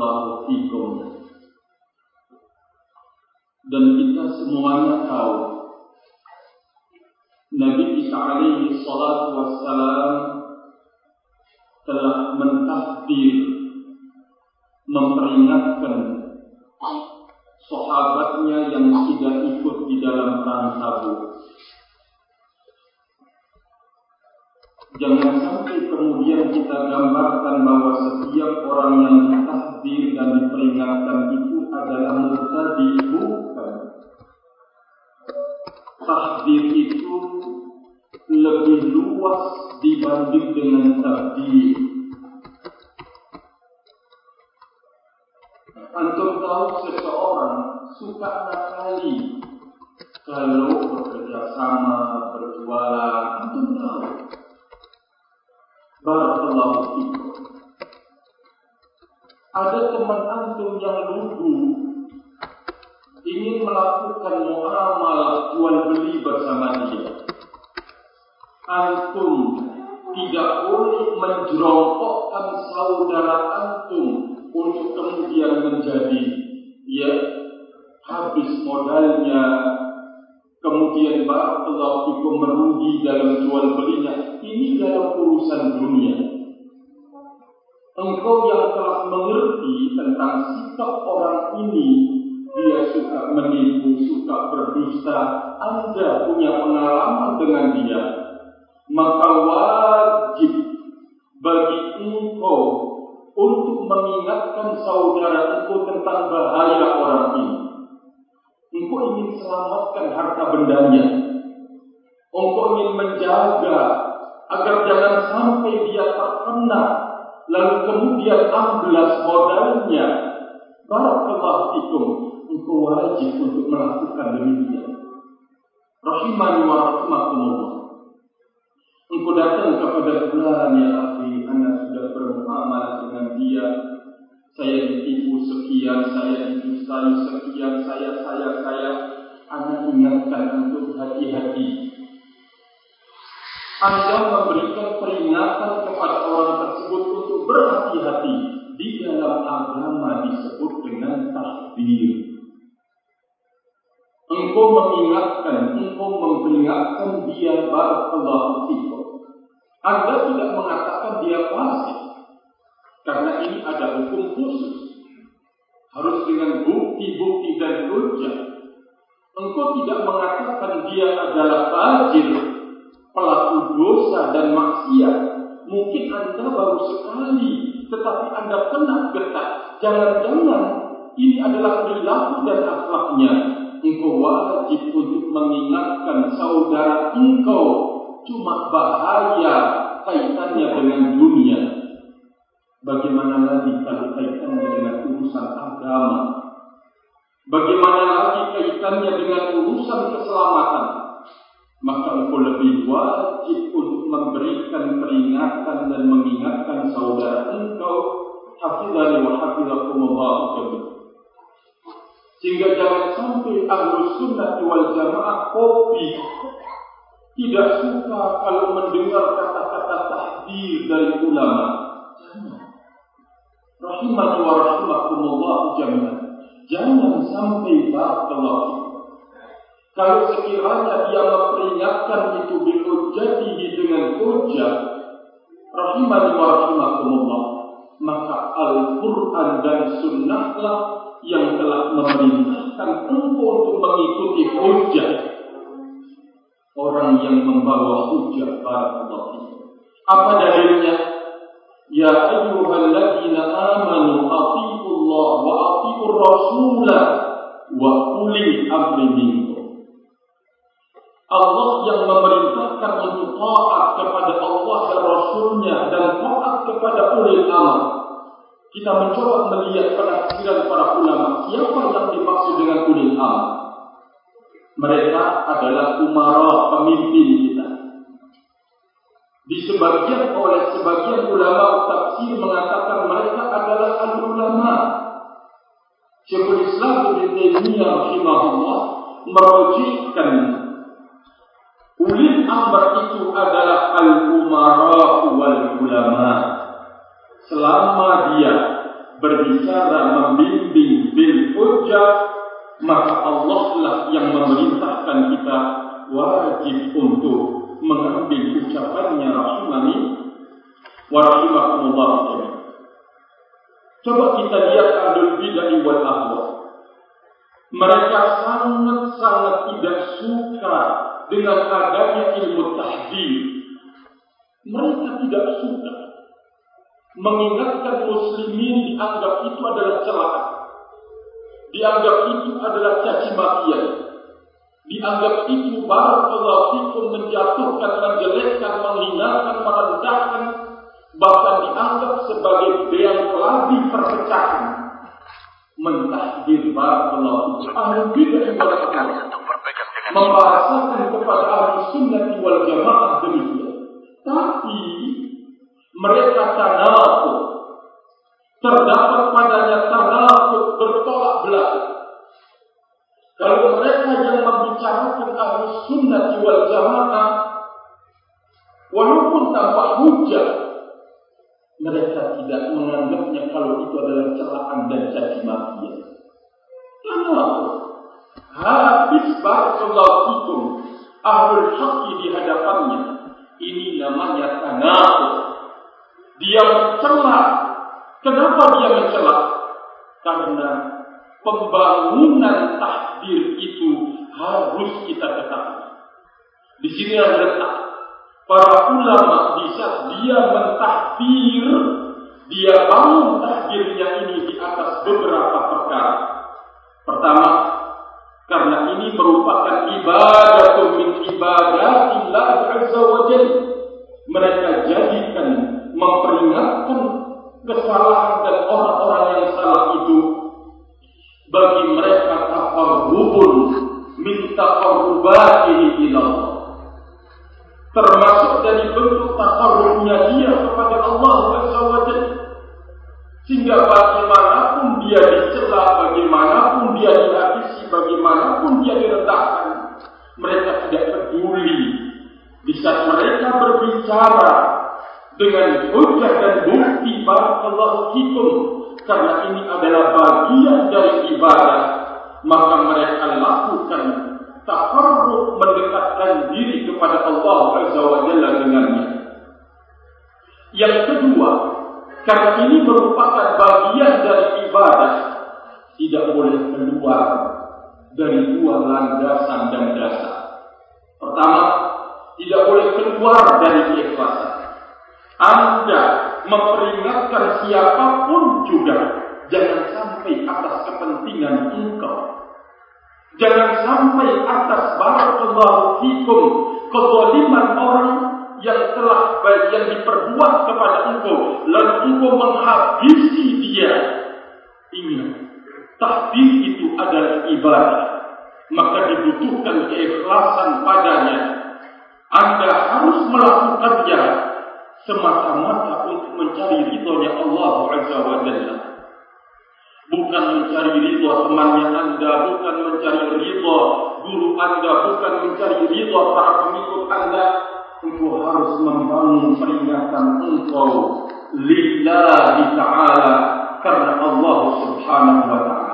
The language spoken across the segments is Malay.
barakallahu fikum. Dan kita semuanya tahu Nabi Isa alaihi salatu wassalam telah mentahdir, memperingatkan sahabatnya yang tidak ikut di dalam perang Tabuk. Jangan sampai kemudian kita gambarkan bahwa setiap orang yang ditahdir dan diperingatkan itu adalah murtadi. Bukan. Tahdir itu lebih luas dibanding dengan tabdir. Antum tahu seseorang suka nakali kalau bekerja sama, berjualan, antum tahu. Barakallahu fikum. Ada teman antum yang lugu ingin melakukan muamalah jual beli bersama dia. Antum tidak boleh menjerongkokkan saudara antum untuk kemudian menjadi habis modalnya, kemudian barakallahu fikum merugi dalam jual belinya. Ini dalam urusan dunia. Engkau yang telah mengerti tentang sikap orang ini, dia suka menipu, suka berdusta, Anda punya pengalaman dengan dia, maka wajib bagi engkau untuk mengingatkan saudara engkau tentang bahaya orang ini. Engkau ingin selamatkan harta bendanya, engkau ingin menjaga agar jangan sampai dia terkena, lalu kemudian amblas modalnya. Barakallahu fikum. Engkau wajib untuk melakukan demikian. Rahimani wa rahimakumullah. Engkau datang kepada fulan, ya akhi, ana sudah bermuamalah dengan dia, saya ditipu sekian, saya didustai sekian, saya. Ana ingatkan untuk hati-hati. Anda memberikan peringatan kepada orang tersebut untuk berhati-hati. Di dalam agama disebut dengan tahdir. Engkau mengingatkan, engkau memperingatkan dia, barakallahu fikum. Anda tidak mengatakan dia fasik, karena ini ada hukum khusus. Harus dengan bukti-bukti dan hujjah. Engkau tidak mengatakan dia adalah fajir, pelaku dosa dan maksiat. Mungkin Anda baru sekali, tetapi Anda kena getah. Jangan-jangan ini adalah perilaku dan akhlaknya. Engkau wajib untuk mengingatkan saudara engkau. Cuma bahaya kaitannya dengan dunia. Bagaimana lagi kalau kaitannya dengan urusan agama? Bagaimana lagi kaitannya dengan urusan keselamatan? Maka engkau lebih wajib untuk memberikan peringatan dan mengingatkan saudara engkau. Hafizani wa hafizakumullah jami'an. Sehingga jangan sampai Ahlus Sunnah wal Jamaah kopi, tidak suka kalau mendengar kata-kata tahdir dari ulama. Rahimani wa rahimakumullah jami'an. Jangan sampai barakallahu. Kalau sekiranya dia memperingatkan itu bihujjatihi dengan hujjah, rahimani wa rahimakumullah, maka Al-Quran dan Sunnahlah yang telah memerintahkan engkau untuk mengikuti hujjah. Orang yang membawa hujjah, barakallahu. Apa dalilnya? Ya ayyuhalladzina amanu atiiullah wa atiiur rasulah wa ulil amri minkum. Allah yang memerintahkan untuk taat kepada Allah dan Rasulnya dan taat kepada ulil amr. Kita mencoba melihat penafsiran para ulama. Siapa yang dimaksud dengan ulil amr? Mereka adalah umara, pemimpin kita. Oleh sebagian ulama tafsir mengatakan mereka adalah al-ulama. Syekhul Islam Ibnu Taimiyah rahimahullah merujukkan ulil amr itu adalah al-umara wal ulama. Selama dia berbicara, membimbing bil hujjah, maka Allah lah yang memerintahkan kita wajib untuk mengambil ucapannya rahimani wa rahimakumullah jami'an. Coba kita lihat ahlul bid'ah wal ahwa. Mereka sangat-sangat tidak suka dengan adanya ilmu tahdzir. Mereka tidak suka mengingatkan muslimin, dianggap itu adalah celaan, dianggap itu adalah caci makian, dianggap itu barakallahu fikum menjatuhkan, menjelekkan, menghinakan, merendahkan, bahkan dianggap sebagai beang keladi perpecahan. Mentahdir barakallahu fikum ahli bid'ah wal ahwa membahasakan kepada ahli sunnah wal jamaah demikian. Tapi mereka tanaqud, terdapat padanya tanaqud, bertolak belakang. Kalau mereka yang membicarakan ahli sunnah wal jamaah, walaupun tanpa hujjah, mereka tidak menganggapnya kalau itu adalah celaan dan caci makian. Tanaqud. Habis barakallahu fikum ahlul haqqi di hadapannya. Ini namanya tanaqud. Dia mencela. Kenapa dia mencela? Karena pembangunan takdir itu harus kita ketahui. Di sini yang letak para ulama, di saat dia mentakdir, dia bangun takdirnya ini di atas beberapa perkara. Pertama, karena ini merupakan ibadah min ibadatillah azza wa jalla. Mereka jadikan memperingatkan kesalahan dan orang-orang yang salah itu bagi mereka taqarrubun min taqarrubatihi ila Allah. Termasuk dari bentuk taqarrubnya dia kepada Allah azza wa jalla. Sehingga bagaimanapun dia dicela, bagaimanapun dia dihabisi, bagaimanapun dia direndahkan, mereka tidak peduli. Di saat mereka berbicara dengan hujjah dan bukti, barakallahu fikum, karena ini adalah bagian dari ibadah, maka mereka lakukan taqarrub, mendekatkan diri kepada Allah azza wa jalla dengannya. Yang kedua, karena ini merupakan bagian dari ibadah, tidak boleh keluar dari dua landasan dan dasar. Pertama, tidak boleh keluar dari keikhlasan. Anda memperingatkan siapapun juga, jangan sampai atas kepentingan engkau. Jangan sampai atas barakallahu fikum kezaliman orang yang telah yang diperbuat kepada engkau, lalu engkau menghabisi dia. Ingat, takdir itu adalah ibadah, maka dibutuhkan keikhlasan padanya. Anda harus melakukannya semata-mata untuk mencari ridhonya Allah azza wa jalla, bukan mencari ridho temannya Anda, bukan mencari ridho guru Anda, bukan mencari ridho para pengikut Anda. Engkau harus membangun peringatan engkau lillahi ta'ala, karena Allah subhanahu wa ta'ala.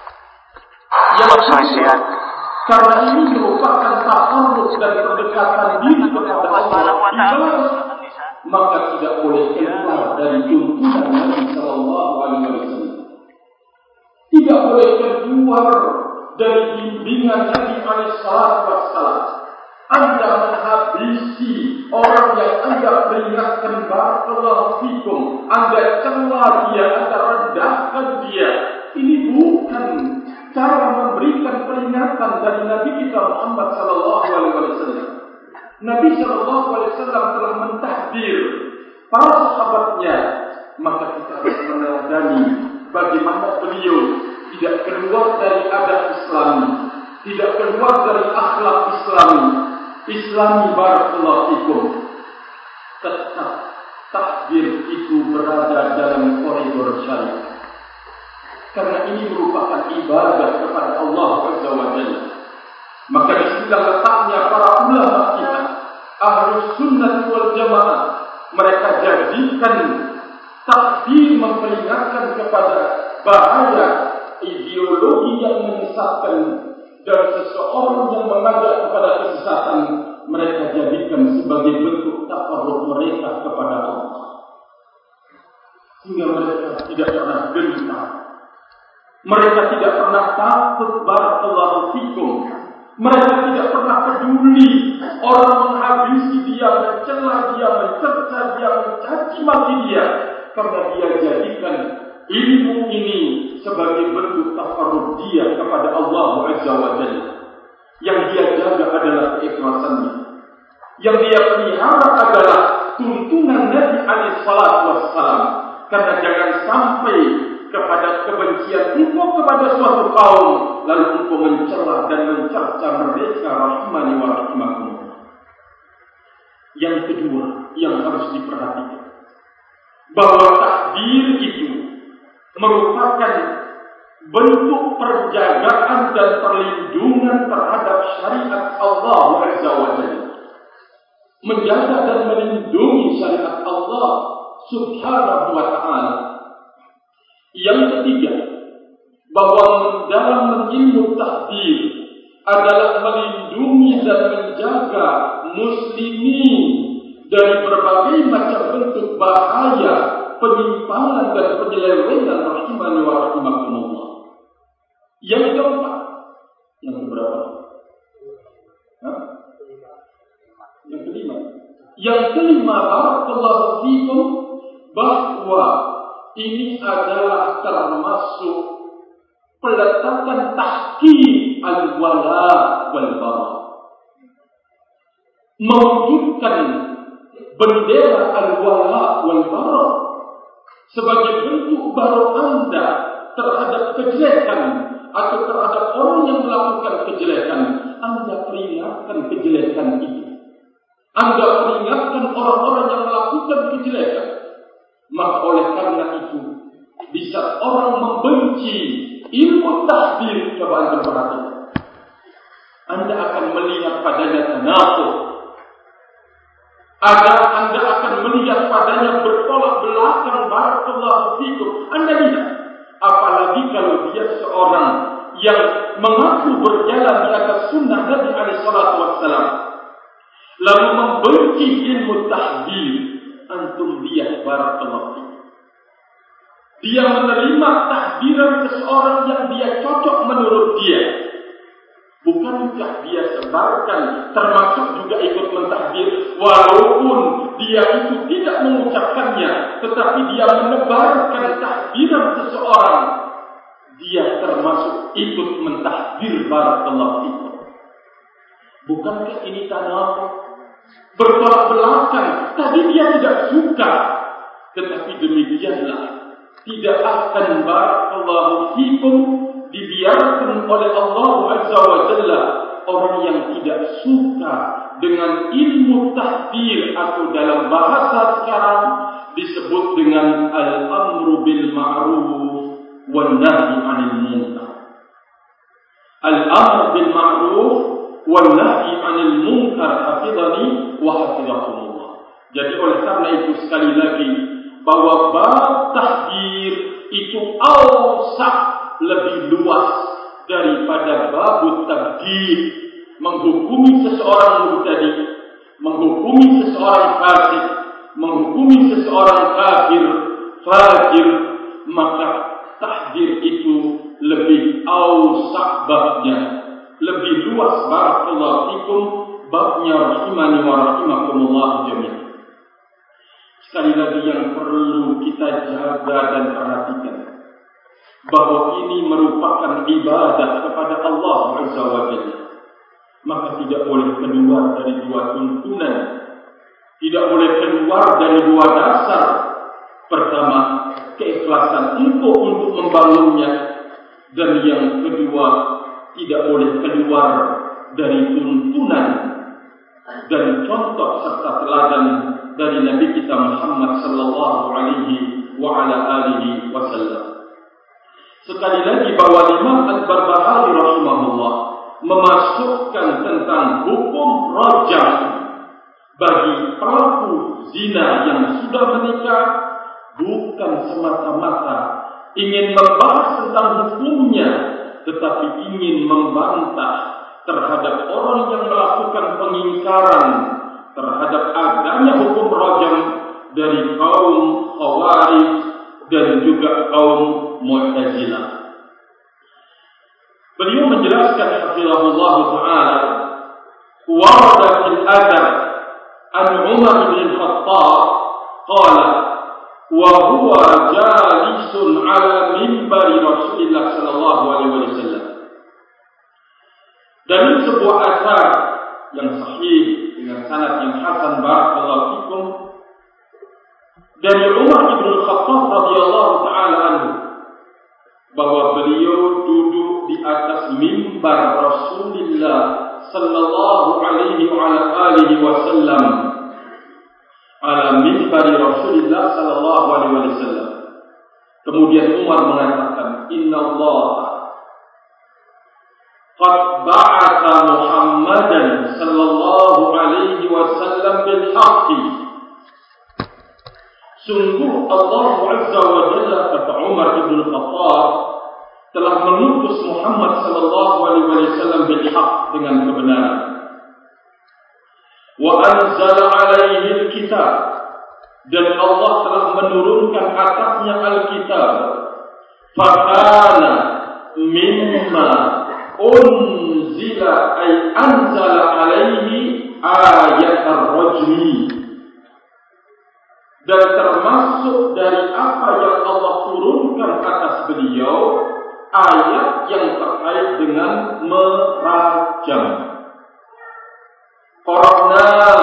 Yang kedua, karena ini merupakan taqarrub dan pendekatan diri kepada Allah, maka tidak boleh keluar dari tuntunan Nabi sallallahu alaihi wasallam. Tidak boleh keluar dari bimbingan Nabi alaihi wasallam. Anda menghabisi orang yang Anda peringatkan barakallahu fikum, Anda cela dia, Anda rendahkan dia. Ini bukan cara memberikan peringatan dari Nabi kita Muhammad sallallahu alaihi wasallam. Nabi sallallahu alaihi wasallam telah mentahdir para sahabatnya, maka kita harus meneladani bagaimana beliau tidak keluar dari adab Islami, tidak keluar dari akhlak Islami barakallahu fikum. Tetap takdir itu berada dalam koridor syariat, karena ini merupakan ibadah kepada Allah azza wa jalla. Maka disinilah letaknya para ulama kita, ahlus sunnah wal jamaah. Mereka jadikan Takdir memperingatkan kepada bahaya ideologi yang menyesatkan, dan seseorang yang mengajak kepada kesesatan mereka jadikan sebagai bentuk takarrub mereka kepada Allah, sehingga mereka tidak pernah gentar, mereka tidak pernah takut. Barakallahu fikum. Mereka tidak pernah peduli orang menghabisi dia, mencela dia, mencerca dia, mencaci maki dia, karena dia jadikan ilmu ini sebagai bentuk takarrub dia kepada Allah Azza wa Jalla. Yang dia jaga adalah keikhlasannya. Yang dia pelihara adalah tuntunan Nabi alaihi salatu wassalam. Karena jangan sampai kepada kebencian engkau kepada suatu kaum lalu engkau mencela dan mencerca mereka, rahimani wa rahimakumullah. Yang kedua yang harus diperhatikan, bahwa takdir itu merupakan bentuk penjagaan dan perlindungan terhadap syariat Allah Azza wa Jalla. Menjaga dan melindungi syariat Allah Subhanahu wa ta'ala. Yang ketiga, bahwa dalam ilmu takdir adalah melindungi dan menjaga muslimin dari berbagai macam bentuk bahaya, penyimpangan dan penyelewengan, rahimani wa rahimakumullah. Yang keempat, yang keberapa? Yang kelima. Yang kelima, barakallahu fikum, bahwa ini adalah termasuk peletakan tahqiq al-wala wal bara. Mewujudkan bendera al-wala wal bara sebagai bentuk baru Anda terhadap kejelekan atau terhadap orang yang melakukan kejelekan. Anda peringatkan kejelekan itu. Anda peringatkan orang-orang yang melakukan kejelekan. Maka oleh karena itu, bisa orang membenci ilmu takdir. Coba Anda perhatikan, Anda akan melihat padanya tanaqud. Anda akan melihat padanya bertolak belakang. Barakallahu fikum. Anda lihat, apalagi kalau dia seorang yang mengaku berjalan di atas sunnah Nabi alaihi salatu wassalam, lalu membenci ilmu takdir. Antum lihat, barakallahu fikum, dia menerima takdiran seseorang yang dia cocok menurut dia. Bukankah dia sebarkan, termasuk juga ikut mentakdir, walaupun dia itu tidak mengucapkannya, tetapi dia menebarkan takdiran seseorang, dia termasuk ikut mentakdir. Barakallahu fikum. Bukankah ini tanaqud? Bertolak belakang. Tadi dia tidak suka, tetapi demikianlah tidak akan, barakallahu fikum, dibiarkan oleh Allah Azza wa Jalla orang yang tidak suka dengan ilmu takdir, atau dalam bahasa sekarang disebut dengan al-amru bil ma'ruf wan nahyi 'anil munkar. Al-amru bil ma'ruf wan nahyi 'anil munkar, hafizani wa hafizakumullah. Jadi oleh karena itu, sekali lagi, bahwa bab takdir itu awsaq, lebih luas daripada bab takdir, menghukumi seseorang mubtadi, menghukumi seseorang fasik, menghukumi seseorang kafir, fajir. Maka takdir itu lebih awsaq babnya, lebih luas. Barakallahu fikum, babnya, rahimani wa rahimakumullah jami'an. Sekali lagi yang perlu kita jaga dan perhatikan, bahwa ini merupakan ibadah kepada Allah Azza wa Jalla. Maka tidak boleh keluar dari dua tuntunan, tidak boleh keluar dari dua dasar. Pertama, keikhlasan engkau untuk membangunnya, dan yang kedua, tidak boleh keluar dari tuntunan dan contoh serta teladan dari Nabi kita Muhammad sallallahu alaihi wa ala alihi wasallam. Sekali lagi, bahwa Imam Al-Barbahari rahimahullah memasukkan tentang hukum rajam bagi pelaku zina yang sudah menikah bukan semata-mata ingin membahas tentang hukumnya, tetapi ingin membantah terhadap orang yang melakukan pengingkaran terhadap adanya hukum rajam dari kaum Khawarij dan juga kaum Mu'tazilah. Beliau menjelaskan hafizahullah ta'ala, warada fil adar an Umar bin Khattab qala wa huwa jalisun ala minbari Rasulillah sallallahu alaihi wasallam. Dalam sebuah asar yang sahih dengan sanad yang hasan, barakallahu fikum, dari Umar bin Khattab radhiyallahu taala anhu, bahwa beliau duduk di atas mimbar Rasulullah sallallahu alaihi wa alihi wasallam, ala mimbar Rasulullah sallallahu alaihi wasallam. Kemudian Umar mengatakan, inna Allah qad ba'atha Muhammadan sallallahu alaihi wasallam bil haqqi. Sungguh Allah Azza wa Jalla, kata Umar bin Khattab, telah mengutus Muhammad sallallahu alaihi wasallam bil haqq, dengan kebenaran. Wa anzala alaihi al-kitab, dan Allah telah menurunkan atasnya al-kitab. Fakana mimma unzila ay anzala alaihi ayat ar-rajmi, dan termasuk dari apa yang Allah turunkan atas beliau, ayat yang terkait dengan merajam. Qara'naha,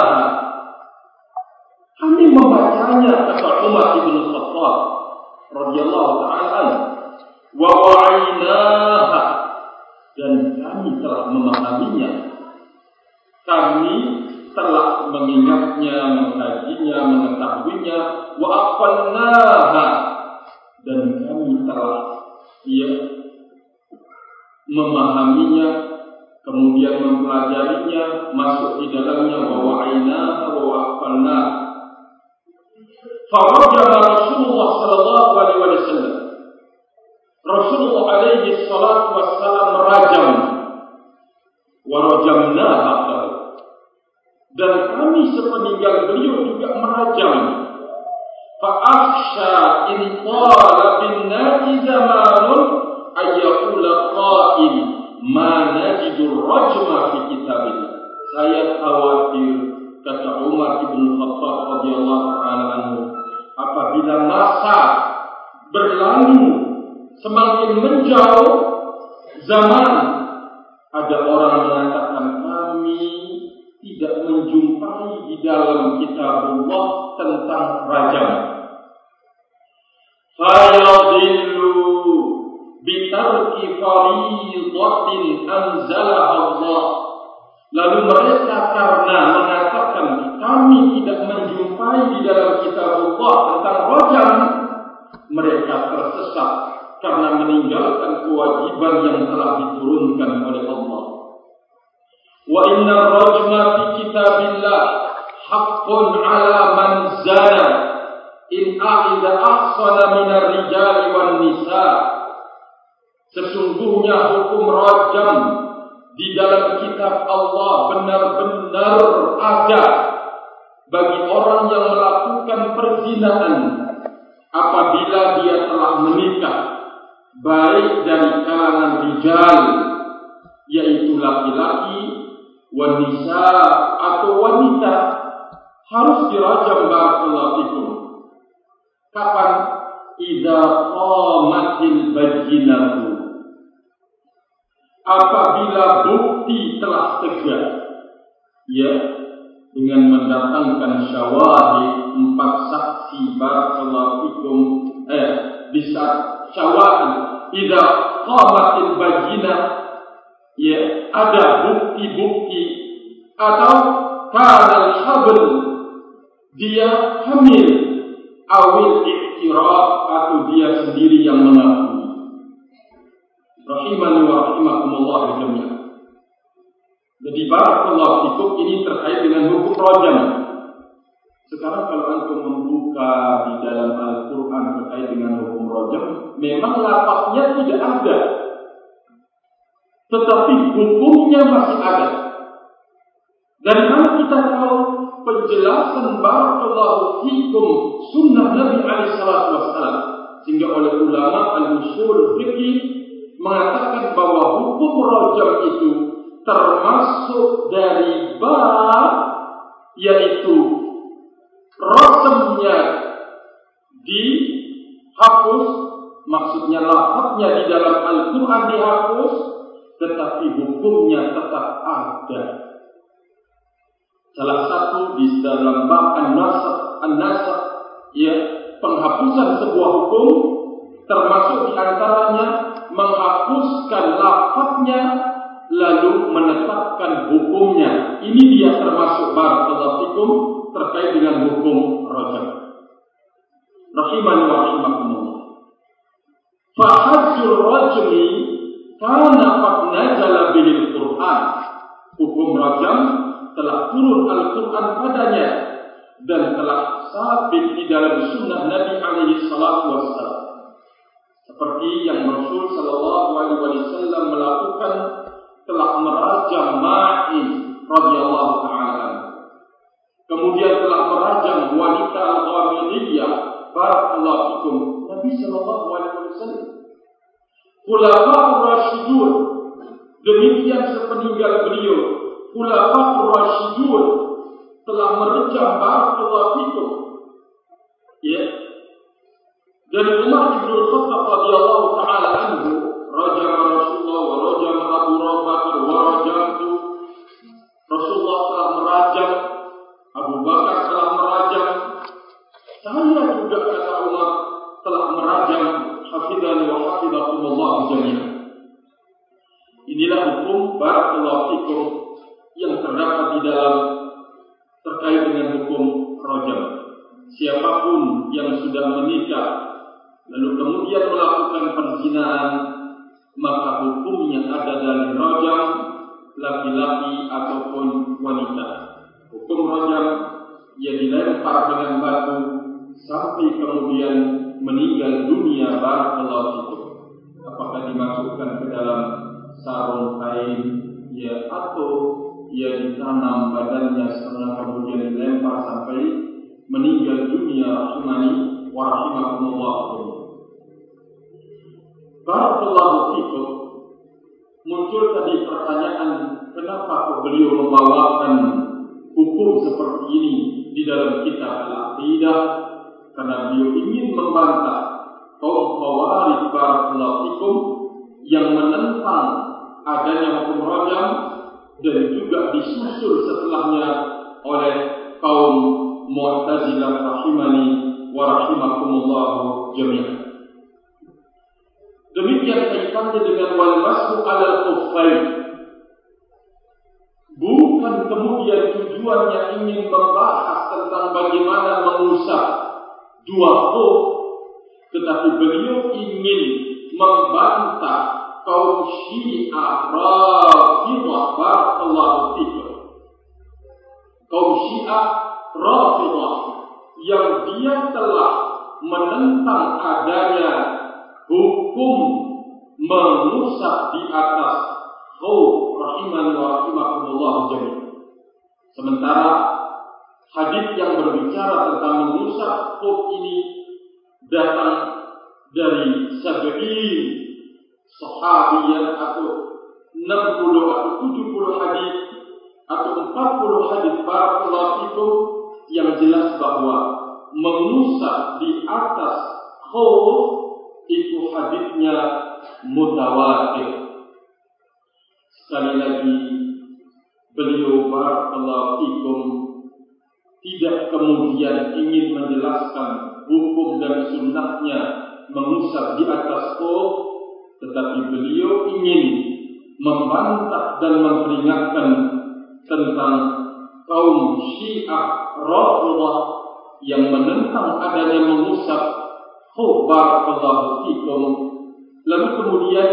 kami membacanya, kata Umar bin Khattab radhiyallahu ta'ala anhu, wa wa'inaha, dan kami telah memahaminya, kami telah mengingatnya, mengkajinya, mengetahuinya, wa aqalnaha, dan kami telah memahaminya, kemudian mempelajarinya, masuk di dalamnya, wa wa'inaha wa aqalnaha. Farajama Rasulullah sallallahu alaihi wasallam, Rasulullah alaihi salatu wassalam merajam, wa rajamnaha, dan kami sepeninggal beliau juga merajam. Fa'akhsha in tala bin nasi zamanun ayyaqula qa'il ma najidur rajma fi kitabillah. Saya khawatir, kata Umar bin Khattab radhiyallahu ta'ala anhu, apabila masa berlalu semakin menjauh zaman, ada orang mengatakan kami tidak menjumpai di dalam kitabullah tentang rajam. Fayadillu bitarki faridatin anzalaha Allah. Lalu mereka karena mengatakan kami tidak menjumpai di dalam kitabullah tentang rajam, mereka tersesat karena meninggalkan kewajiban yang telah diturunkan oleh Allah. Wa inna rajma fi kitabillah haqqun ala man zana in a'idha ahsana minar rijali wan nisa. Sesungguhnya hukum rajam di dalam kitab Allah benar-benar ada bagi orang yang melakukan perzinahan apabila dia telah menikah, baik dari kalangan rijal, yaitu laki-laki, wanita atau wanita, harus dirajam, barakallahu fikum. Kapan? Idza qamatil bayyinatu, apabila bukti telah tegak, dengan mendatangkan syawahid, 4 saksi, barakallahu fikum, bisa syawahid. Idza qamatil bayyinah, ada bukti-bukti, atau kadal habl, dia hamil, awil iktiraf, atau dia sendiri yang mengakui. Rahimani wa rahimakumullah jami'an. Jadi barakallahu fikum, ini terkait dengan hukum rajam. Sekarang kalau antum membuka di dalam Al-Quran terkait dengan hukum rajam, memang lafaznya tidak ada, tetapi hukumnya masih ada. Dari mana kita tahu penjelasan barakallahu fikum sunnah Nabi alaihi salatu wassalam, sehingga oleh ulama al-usul fiqih mengatakan bahwa hukum rajam itu termasuk dari bab, yaitu rajamnya dihapus, maksudnya lafaznya di dalam Al-Quran dihapus, tetapi hukumnya tetap ada. Salah satu di dalam bab an-nasakh, ya, penghapusan sebuah hukum, termasuk di antaranya menghapuskan lafaznya lalu menetapkan hukumnya. Ini dia termasuk barakallahu fikum terkait dengan hukum rajam. Rahimani wa rahimakumullah. Fa hajjul rajmi kana qad nazala bihil Qur'an. Hukum rajam telah turun Al-Quran padanya dan telah sabit di dalam sunnah Nabi alaihi salatu wassalam. Seperti yang Rasul sallallahu alaihi wasallam melakukan, telah merajam Ma'iz radhiyallahu ta'ala, kemudian telah merajam wanita al-Ghamidiyah barakallahu fikum Nabi sallallahu alaihi wasallam. Khulafa'ur Rasyidun, demikian sepeninggal beliau Khulafa'ur Rasyidun telah merajam barakallahu fikum, ya, dari Umar bin Khattab radhiyallahu ta'ala anhu, rajam Rasulullah wa rajam Abu Bakar wa rajamtu. Rasulullah telah merajam, Abu Bakar telah merajam, saya juga kata Umar telah merajam, hafidhani wa hafidhakumullah jami'an. Inilah hukum barakallahu fikum yang terdapat di dalam terkait dengan hukum rajam. Siapapun yang sudah menikah lalu kemudian melakukan perzinahan, maka hukumnya ada dari rajam, laki-laki ataupun wanita. Hukum rajam, ia dilempar dengan batu sampai kemudian meninggal dunia barakallahu fikum. Apakah dimasukkan ke dalam sarung kain, ya, atau ia ditanam badannya setengah kemudian dilempar sampai meninggal dunia, rahimani wa rahimakumullah. Barakallahu fikum. Muncul tadi pertanyaan, kenapa beliau membawakan hukum seperti ini di dalam kitab Al-Aqidah? Karena beliau ingin membantah kaum Khawarij barakallahu fikum yang menentang adanya hukum rajam, dan juga disusul setelahnya oleh kaum Mu'tazilah rahimani wa rahimakumullah jami'an. Demikian kaitannya dengan wal mashu 'alal khuffain. Bukan kemudian tujuannya ingin membahas tentang bagaimana mengusap dua khuf, tetapi beliau ingin membantah kaum Syiah Rafidhah barakallahu fikum. Kaum Syiah Rafidhah yang dia telah menentang adanya hukum mengusap di atas khuf, rahiman wa rahimakumullah jami'an. Sementara hadis yang berbicara tentang mengusap khuf ini datang dari 70 sahabiyah atau 60 atau 70 hadis atau 40 hadis barakallahu fikum, yang jelas bahwa mengusap di atas khuf itu hadisnya mutawatir. Sekali lagi beliau barakallahu fikum tidak kemudian ingin menjelaskan hukum dan sunnahnya mengusap di atas khuf, tetapi beliau ingin membantah dan memperingatkan tentang kaum Syiah Rafidhah yang menentang adanya mengusap khuf barakallahu fikum, lalu kemudian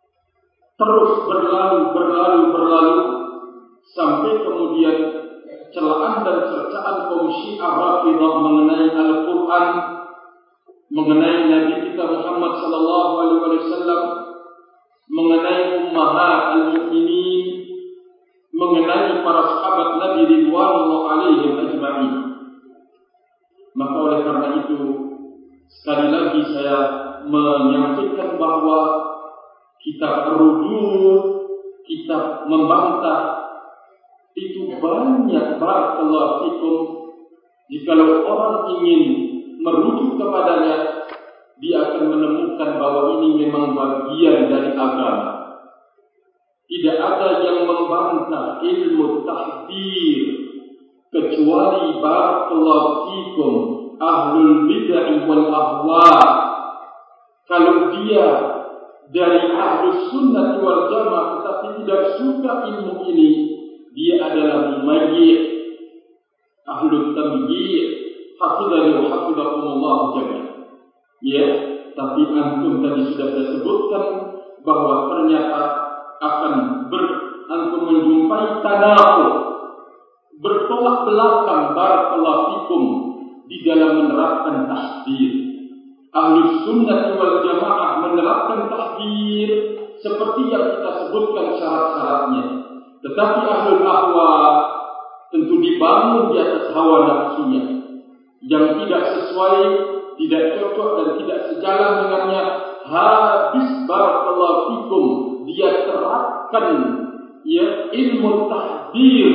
terus berlalu sampai kemudian celaan dan cercaan kaum Syiah Rafidah mengenai Al-Quran, mengenai Nabi kita Muhammad sallallahu alaihi wasallam, mengenai ummahat al-mu'minin, mengenai para sahabat Nabi ridwanullah alaihim ajma'in. Maka oleh karena itu, sekali lagi saya menyampaikan bahwa kitab Ar-Rujud, kitab membantah itu banyak barakallahu fikum. Jikalau orang ingin merujuk kepadanya, dia akan menemukan bahwa ini memang bagian dari agama. Tidak ada yang membantah ilmu tahdir kecuali barakallahu fikum ahlul bid'ah wal ahwa. Kalau dia dari ahlus sunnah wal jamaah tetapi tidak suka ilmu ini, dia adalah mumayyi', ahlut tamyiz, hafidhani wa hafidhakumullah jami'an. Ya, tapi antum tadi sudah saya sebutkan bahwa ternyata akan antum menjumpai tanaqud, bertolak belakang barakallahu fikum di dalam menerapkan tahdir. Ahlus sunnah wal jamaah menerapkan tahdir seperti yang kita sebutkan syarat-syaratnya. Tetapi ahlul ahwa tentu dibangun di atas hawa nafsunya yang tidak sesuai, tidak cocok dan tidak sejalan dengannya. Habis barakallahu fikum dia terapkan ilmu tahdir,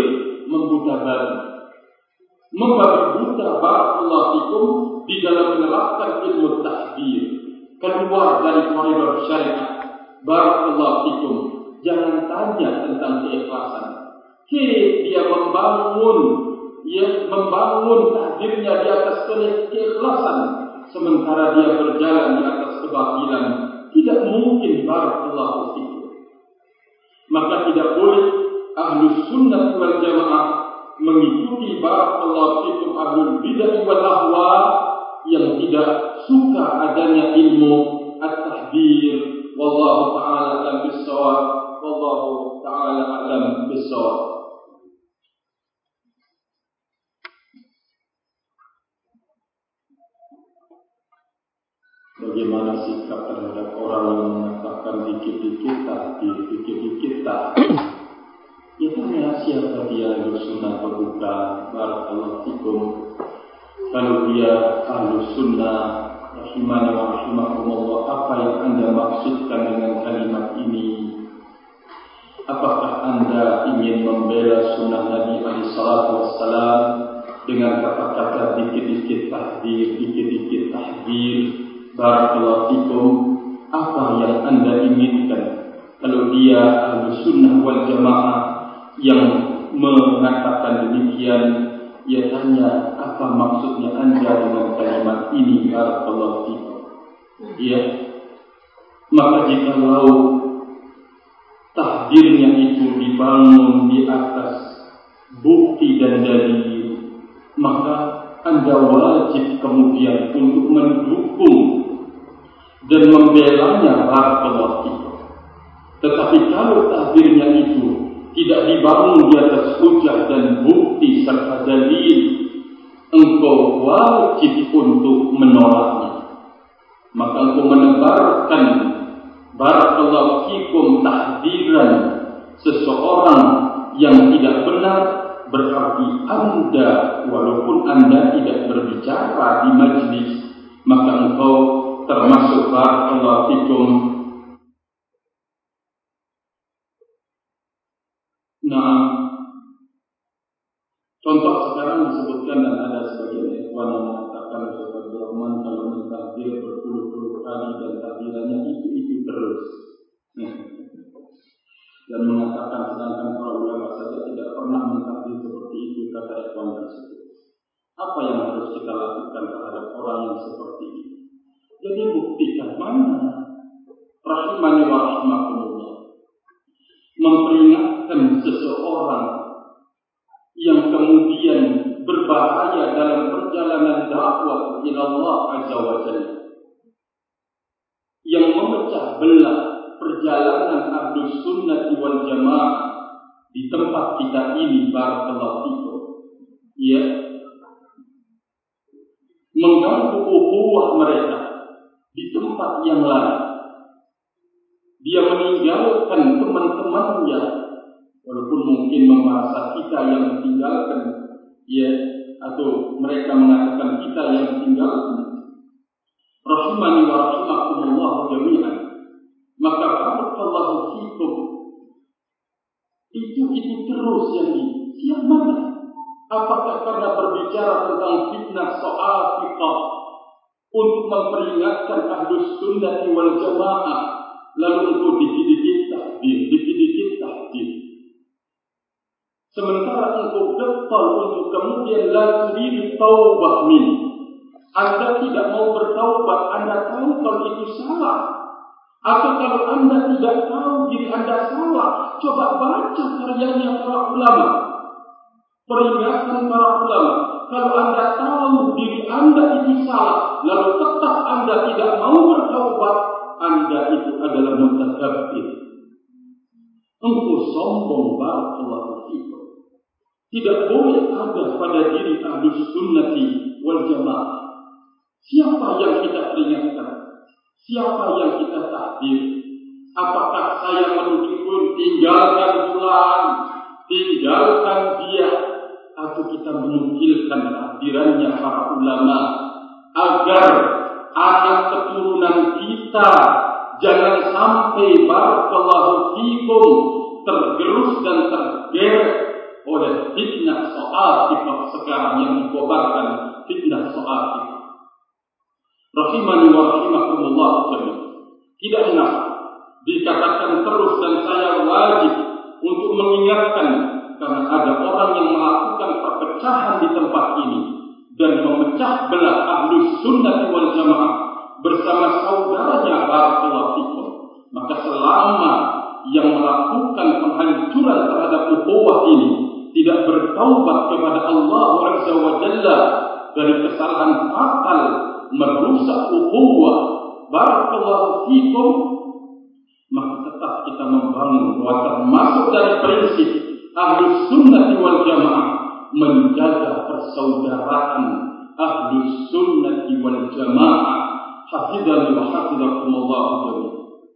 membabi buta barakallahu fikum di dalam menerapkan ilmu tahdir, keluar dari koridor syariat. Barakallahu fikum, jangan tanya tentang keikhlasan. Dia membangun tahdirnya di atas keikhlasan, sementara dia berjalan di atas kebatilan. Tidak mungkin barakallahu fikum. Maka tidak boleh ahlus sunnah wal jamaah mengikuti barakallahu fikum ahlul bid'ah wal ahwa yang tidak suka adanya ilmu at-tahdir. Wallahu ta'ala a'lam bis-shawab. Wallahu ta'ala a'lam bis-shawab. Bagaimana sikap terhadap orang yang mengatakan dikit-dikit tahdir, dikit-dikit tahdir? Ya tanya siapa dia, ahlus sunnah atau bukan. Barakallahu fikum. Kalau dia ahlus sunnah rahimani wa rahimakumullah, apa yang anda maksudkan dengan kalimat ini? Apakah anda ingin membela sunnah Nabi SAW dengan kata-kata dikit-dikit tahdir, dikit-dikit tahdir? Barakallahu fikum. Apa yang anda inginkan? Kalau dia ahlus sunnah wal jamaah yang mengatakan demikian, ia tanya apa maksudnya anda dengan kalimat ini? Barakallahu fikum. Ya, maka jikalau tahdirnya itu dibangun di atas bukti dan dalil, maka anda wajib kemudian untuk mendukung dan membelanya. Barakallahu fikum. Tetapi kalau tahdirnya itu tidak dibangun di atas hujah dan bukti serta dalil, engkau wajib untuk menolaknya. Maka engkau menebarkan barakallahu fikum tahdiran seseorang yang tidak benar, berarti anda, walaupun anda tidak berbicara di majlis, maka engkau termasuk barakallahu fikum. Nah, contoh sekarang disebutkan dan ada sebagian ikhwan yang mengatakan Ustaz Abdurrahman kalau mentahdir berpuluh-puluh kali dan tahdirannya itu terus. Dan mengatakan sedangkan para ulama saja tidak pernah mentahdir seperti itu, kata ikhwan tersebut. Apa yang harus kita lakukan terhadap orang yang seperti ini? Jadi buktikan mana rahimani wa rahimakumullah memperingatkan seseorang yang kemudian berbahaya dalam perjalanan dakwah ila Allah Azza wa Jalla, yang memecah belah perjalanan ahlus sunnah wal jamaah di tempat kita ini. Barakallahu fikum. ya, mengganggu ukhuwah mereka di tempat yang lain. Dia meninggalkan teman-temannya, walaupun mungkin merasa kita yang ditinggalkan, ya, atau mereka mengatakan kita yang ditinggalkan. Rahimani wa rahimakumullah jami'an. Maka barakallahu fikum. Itu terus yang mana? Apakah karena berbicara tentang fitnah soal fiqh untuk memperingatkan ahlus sunnah wal jamaah, lalu engkau dikit-dikit tahdir. Sementara engkau getol untuk kemudian la turidu taubah min. Anda tidak mau bertaubat, Anda tahu kalau itu salah. Atau kalau Anda tidak tahu diri Anda salah, coba baca karyanya para ulama. Peringatan para ulama. Kalau Anda tahu diri Anda itu salah, lalu tetap Anda tidak mau bertaubat, Anda itu adalah mutakabbir. Engkau sombong, barakallahu fikum. Tidak boleh ada pada diri ahlus sunnati wal jamaah. Siapa yang kita peringatkan? Siapa yang kita tahdir? Apakah saya menuju pun tinggalkan fulan, tinggalkan dia, atau kita menukilkan tahdirannya para ulama agar anak keturunan kita jangan sampai barakallahu fikum tergerus dan tergeret oleh fitnah soal kita sekarang yang dikobarkan, fitnah soal kita. Rahimani wa rahimakumullah jami'an. Tidak enak dikatakan terus, dan saya wajib untuk mengingatkan, karena ada orang yang melakukan perpecahan di tempat ini dan memecah belah ahlus sunnah wal jamaah bersama saudaranya barakallahu fikum. Maka selama yang melakukan penghancuran terhadap ukhuwah ini tidak bertaubat kepada Allah Azza wa Jalla dari kesalahan fatal merusak ukhuwah barakallahu fikum, maka tetap kita membangun bahwa termasuk dari prinsip ahlus sunnah wal jamaah menjaga persaudaraan ahlus sunnah wal jamaah. Hafizani wa hafizakumullah jami'an.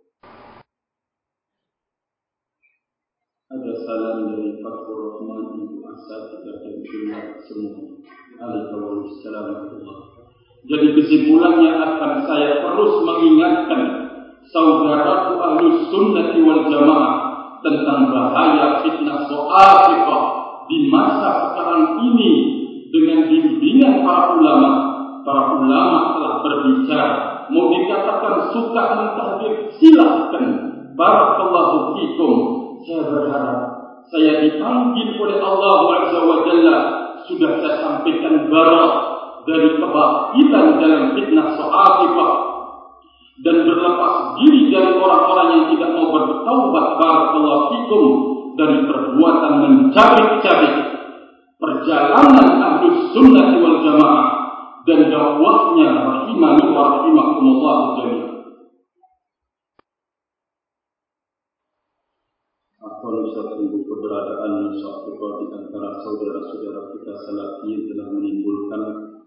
Ada salam dari Fathur Rahman untuk asatidzah dan jumlah semua. Waalaikumsalam. Jadi kesimpulannya akan saya terus mengingatkan saudaraku ahlus sunnah wal jamaah tentang bahaya fitnah soal fiqh di masa sekarang ini. Dengan bimbingan para ulama telah berbicara. Mau dikatakan suka mentahdir, silahkan. Barakallahu fikum. Saya berharap saya dipanggil oleh Allah Azza wa Jalla, sudah saya sampaikan barat dari kebatilan dalam fitnah soal fiqh dan berlepas diri dari orang-orang yang tidak mau bertaubat barakallahu fikum dari perbuatan mencabik-cabik perjalanan ahlus sunnah wal jamaah dan dakwahnya rahimani wa rahimakumullah jami'an. Satu keberadaan suatu di antara saudara-saudara kita salafiyin telah menimbulkan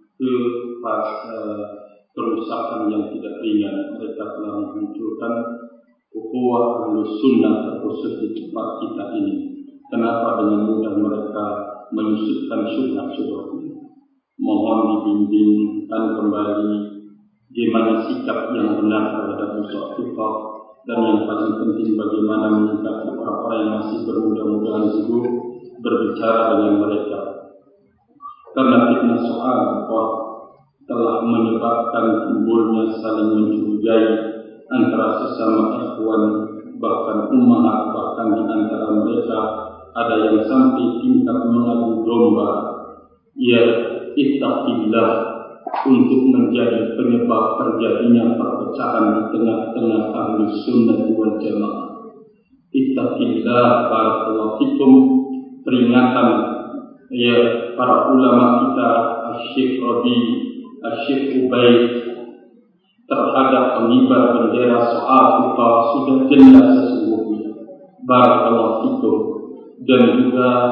kerusakan yang tidak ringan. Mereka telah menghancurkan ukhuwah ahlus sunnah terkhusus di tempat kita ini. Kenapa dengan mudah mereka menyusupkan syubhat-syubhat ini? Mohon dibimbingkan kembali bagaimana sikap yang benar terhadap usul fiqh, dan yang paling penting bagaimana menyikapi orang-orang yang masih bermudah-mudahan sibuk berbicara dengan mereka. Karena fitnah soal fiqh telah menyebabkan timbulnya saling mencurigai antara sesama ikhwan, bahkan ummahat, bahkan di antara mereka ada yang sampai tingkat mengadu domba. Ya, ittaqillah, untuk menjadi penyebab terjadinya perpecahan di tengah-tengah ahlus sunnah wal jamaah. Ittaqillah, barakallahu fikum. Peringatan ya para ulama kita, Syekh Rabi, Syekh Ubaid terhadap pengibar bendera soal fiqh sudah jelas sesungguhnya. Barakallahu fikum. Dan juga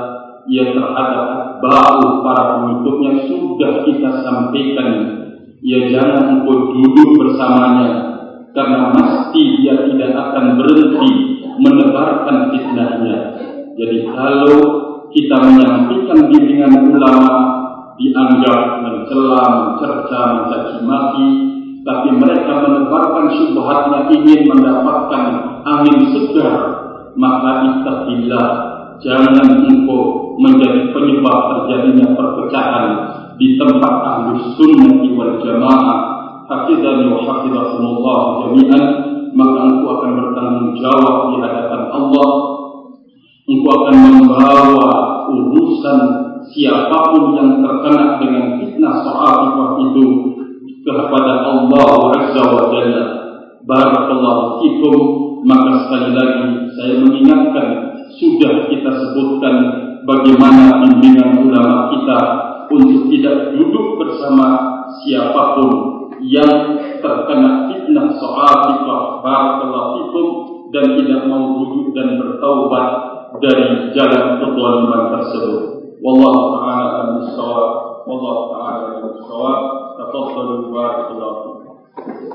ya terhadap bau para pengikutnya sudah kita sampaikan, ya jangan engkau duduk bersamanya, karena pasti dia tidak akan berhenti menebarkan fitnahnya. Jadi kalau kita menyampaikan bimbingan ulama dianggap mencela, mencerca, mencaci maki, tapi mereka menebarkan syubhatnya ingin mendapatkan angin segar, maka ittaqillah, jangan engkau menjadi penyebab terjadinya perpecahan di tempat Ahlus Sunnah wal Jamaah. Hafizani wa hafizakumullah jami'an. Maka engkau akan bertanggung jawab di hadapan Allah. Engkau akan membawa urusan siapapun yang terkena dengan fitnah sahabat itu kepada Allah Azza wa Jalla. Barakallahu fikum. Maka sekali lagi saya mengingatkan, sudah kita sebutkan bagaimana bimbingan ulama kita untuk tidak duduk bersama siapapun yang terkena fitnah sahabat. Barakallahu fikum. Dan tidak mau duduk dan bertaubat dari jalan kezaliman tersebut. Wallahu ta'ala a'lam bissawab. Wallahu ta'ala